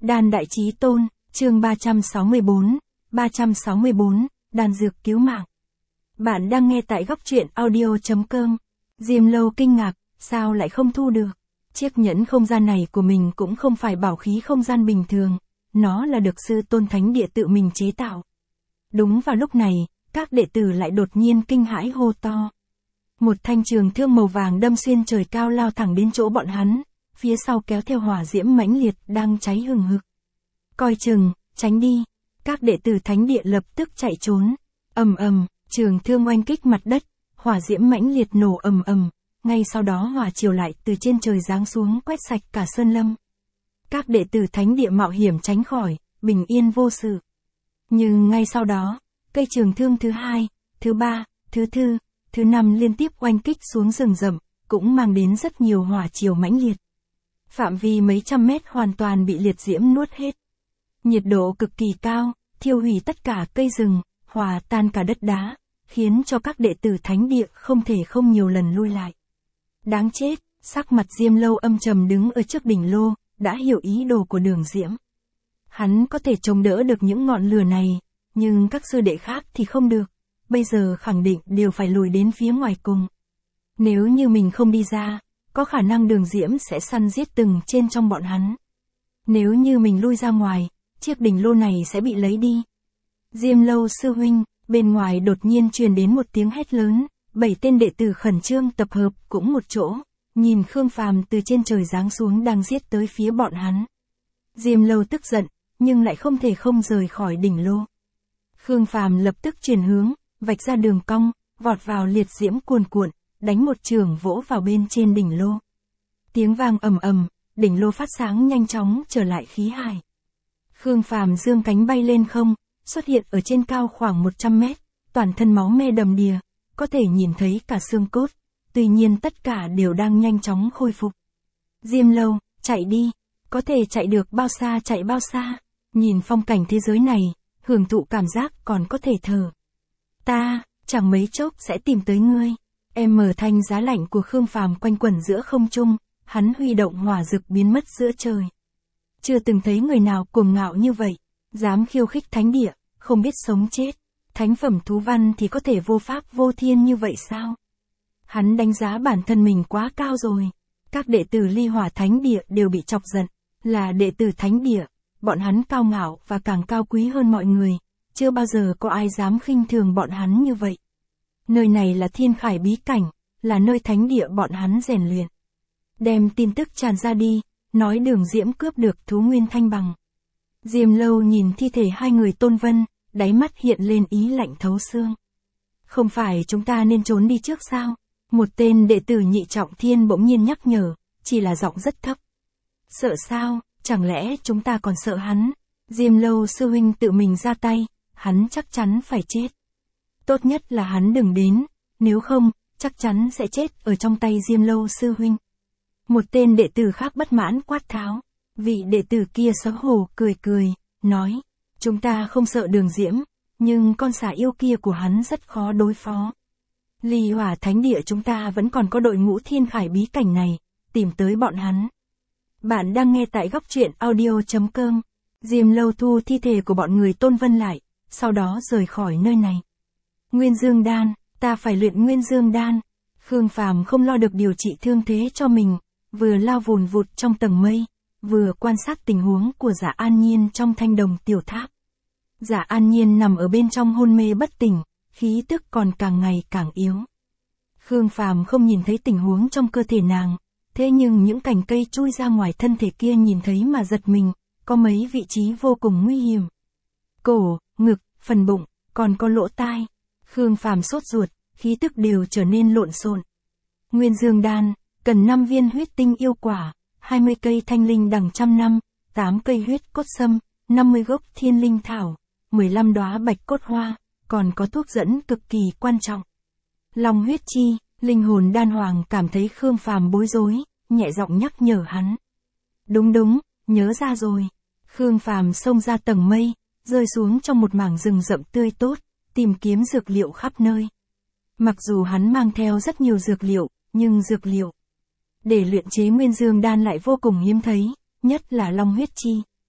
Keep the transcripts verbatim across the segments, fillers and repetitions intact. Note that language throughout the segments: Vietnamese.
Đan Đại Chí Tôn, chương ba trăm sáu mươi bốn, ba trăm sáu mươi bốn, đan dược cứu mạng. Bạn đang nghe tại góc truyện audio chấm com. Diêm Lâu kinh ngạc, sao lại không thu được? Chiếc nhẫn không gian này của mình cũng không phải bảo khí không gian bình thường, nó là được sư tôn thánh địa tự mình chế tạo. Đúng vào lúc này, các đệ tử lại đột nhiên kinh hãi hô to. Một thanh trường thương màu vàng đâm xuyên trời cao lao thẳng đến chỗ bọn hắn, phía sau kéo theo hỏa diễm mãnh liệt đang cháy hừng hực. Coi chừng, tránh đi. Các đệ tử thánh địa lập tức chạy trốn. Ầm ầm, trường thương oanh kích mặt đất, hỏa diễm mãnh liệt nổ ầm ầm, ngay sau đó hỏa triều lại từ trên trời giáng xuống quét sạch cả sơn lâm. Các đệ tử thánh địa mạo hiểm tránh khỏi, bình yên vô sự. Nhưng ngay sau đó, cây trường thương thứ hai, thứ ba, thứ tư, thứ năm liên tiếp oanh kích xuống rừng rậm, cũng mang đến rất nhiều hỏa triều mãnh liệt. Phạm vi mấy trăm mét hoàn toàn bị liệt diễm nuốt hết. Nhiệt độ cực kỳ cao, thiêu hủy tất cả cây rừng, hòa tan cả đất đá, khiến cho các đệ tử thánh địa không thể không nhiều lần lui lại. Đáng chết, sắc mặt Diêm Lâu âm trầm đứng ở trước đỉnh lô, đã hiểu ý đồ của Đường Diễm. Hắn có thể chống đỡ được những ngọn lửa này, nhưng các sư đệ khác thì không được, bây giờ khẳng định đều phải lùi đến phía ngoài cùng. Nếu như mình không đi ra, có khả năng Đường Diễm sẽ săn giết từng trên trong bọn hắn. Nếu như mình lui ra ngoài, chiếc đỉnh lô này sẽ bị lấy đi. Diêm Lâu sư huynh, bên ngoài đột nhiên truyền đến một tiếng hét lớn, bảy tên đệ tử khẩn trương tập hợp cũng một chỗ, nhìn Khương Phàm từ trên trời giáng xuống đang giết tới phía bọn hắn. Diêm Lâu tức giận, nhưng lại không thể không rời khỏi đỉnh lô. Khương Phàm lập tức chuyển hướng, vạch ra đường cong, vọt vào liệt diễm cuồn cuộn, đánh một chưởng vỗ vào bên trên đỉnh lô. Tiếng vang ầm ầm, đỉnh lô phát sáng nhanh chóng trở lại khí hải. Khương Phàm dương cánh bay lên không, xuất hiện ở trên cao khoảng một trăm mét, toàn thân máu me đầm đìa, có thể nhìn thấy cả xương cốt, tuy nhiên tất cả đều đang nhanh chóng khôi phục. Diêm Lâu, chạy đi, có thể chạy được bao xa chạy bao xa, nhìn phong cảnh thế giới này, hưởng thụ cảm giác còn có thể thở. Ta, chẳng mấy chốc sẽ tìm tới ngươi. Em mở thanh giá lạnh của Khương Phàm quanh quẩn giữa không trung, hắn huy động hỏa dực biến mất giữa trời. Chưa từng thấy người nào cuồng ngạo như vậy, dám khiêu khích thánh địa, không biết sống chết. Thánh phẩm thú văn thì có thể vô pháp vô thiên như vậy sao? Hắn đánh giá bản thân mình quá cao rồi. Các đệ tử Ly Hỏa Thánh Địa đều bị chọc giận, là đệ tử Thánh Địa, bọn hắn cao ngạo và càng cao quý hơn mọi người, chưa bao giờ có ai dám khinh thường bọn hắn như vậy. Nơi này là Thiên Khải bí cảnh, là nơi thánh địa bọn hắn rèn luyện. Đem tin tức tràn ra đi, nói Đường Diễm cướp được thú nguyên thanh bằng. Diêm Lâu nhìn thi thể hai người Tôn Vân, đáy mắt hiện lên ý lạnh thấu xương. Không phải chúng ta nên trốn đi trước sao? Một tên đệ tử Nhị Trọng Thiên bỗng nhiên nhắc nhở, chỉ là giọng rất thấp. Sợ sao, chẳng lẽ chúng ta còn sợ hắn? Diêm Lâu sư huynh tự mình ra tay, hắn chắc chắn phải chết. Tốt nhất là hắn đừng đến, nếu không, chắc chắn sẽ chết ở trong tay Diêm Lâu sư huynh. Một tên đệ tử khác bất mãn quát tháo, vị đệ tử kia xấu hổ cười cười, nói, chúng ta không sợ Đường Diễm, nhưng con xà yêu kia của hắn rất khó đối phó. Ly Hỏa Thánh Địa chúng ta vẫn còn có đội ngũ Thiên Khải bí cảnh này, tìm tới bọn hắn. Bạn đang nghe tại góc truyện audio chấm com. Diêm Lâu thu thi thể của bọn người Tôn Vân lại, sau đó rời khỏi nơi này. Nguyên Dương Đan, ta phải luyện Nguyên Dương Đan. Khương Phàm không lo được điều trị thương thế cho mình, vừa lao vùn vụt trong tầng mây, vừa quan sát tình huống của Giả An Nhiên trong thanh đồng tiểu tháp. Giả An Nhiên nằm ở bên trong hôn mê bất tỉnh, khí tức còn càng ngày càng yếu. Khương Phàm không nhìn thấy tình huống trong cơ thể nàng, thế nhưng những cành cây chui ra ngoài thân thể kia nhìn thấy mà giật mình, có mấy vị trí vô cùng nguy hiểm. Cổ, ngực, phần bụng, còn có lỗ tai. Khương Phàm sốt ruột, khí tức đều trở nên lộn xộn. Nguyên Dương Đan, cần năm viên huyết tinh yêu quả, hai mươi cây thanh linh đằng trăm năm, tám cây huyết cốt sâm, năm mươi gốc thiên linh thảo, mười lăm đóa bạch cốt hoa, còn có thuốc dẫn cực kỳ quan trọng. Long huyết chi, linh hồn đan hoàng cảm thấy Khương Phàm bối rối, nhẹ giọng nhắc nhở hắn. Đúng đúng, nhớ ra rồi. Khương Phàm xông ra tầng mây, rơi xuống trong một mảng rừng rậm tươi tốt, tìm kiếm dược liệu khắp nơi. Mặc dù hắn mang theo rất nhiều dược liệu, nhưng dược liệu để luyện chế Nguyên Dương Đan lại vô cùng hiếm thấy, nhất là Long huyết chi.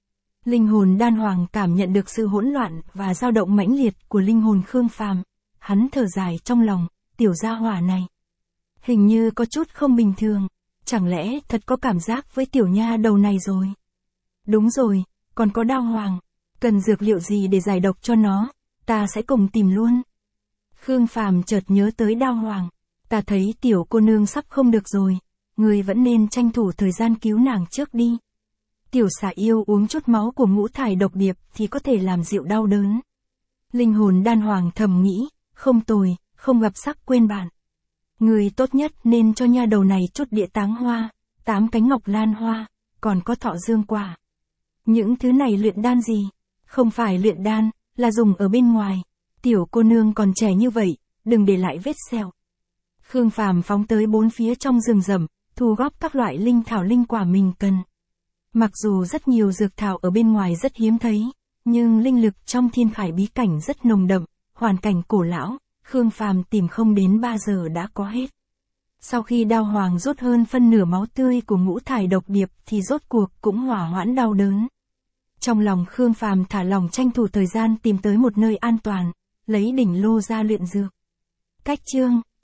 Linh hồn đan hoàng cảm nhận được sự hỗn loạn và dao động mãnh liệt của linh hồn Khương Phàm, hắn thở dài trong lòng, tiểu gia hỏa này. Hình như có chút không bình thường, chẳng lẽ thật có cảm giác với tiểu nha đầu này rồi. Đúng rồi, còn có đao hoàng, cần dược liệu gì để giải độc cho nó, ta sẽ cùng tìm luôn. Khương Phàm chợt nhớ tới đao hoàng, ta thấy tiểu cô nương sắp không được rồi, người vẫn nên tranh thủ thời gian cứu nàng trước đi. Tiểu xà yêu uống chút máu của ngũ thải độc điệp thì có thể làm dịu đau đớn. Linh hồn đan hoàng thầm nghĩ, không tồi, không gặp sắc quên bạn. Người tốt nhất nên cho nha đầu này chút địa táng hoa, tám cánh ngọc lan hoa, còn có thọ dương quả. Những thứ này luyện đan gì? Không phải luyện đan, là dùng ở bên ngoài. Tiểu cô nương còn trẻ như vậy, đừng để lại vết sẹo. Khương Phàm phóng tới bốn phía trong rừng rậm, thu góp các loại linh thảo linh quả mình cần. Mặc dù rất nhiều dược thảo ở bên ngoài rất hiếm thấy, nhưng linh lực trong thiên khải bí cảnh rất nồng đậm, hoàn cảnh cổ lão, Khương Phàm tìm không đến ba giờ đã có hết. Sau khi đao hoàng rút hơn phân nửa máu tươi của ngũ thải độc điệp thì rốt cuộc cũng hỏa hoãn đau đớn. Trong lòng Khương Phàm thả lòng tranh thủ thời gian tìm tới một nơi an toàn, lấy đỉnh lô ra luyện dược. Cách chương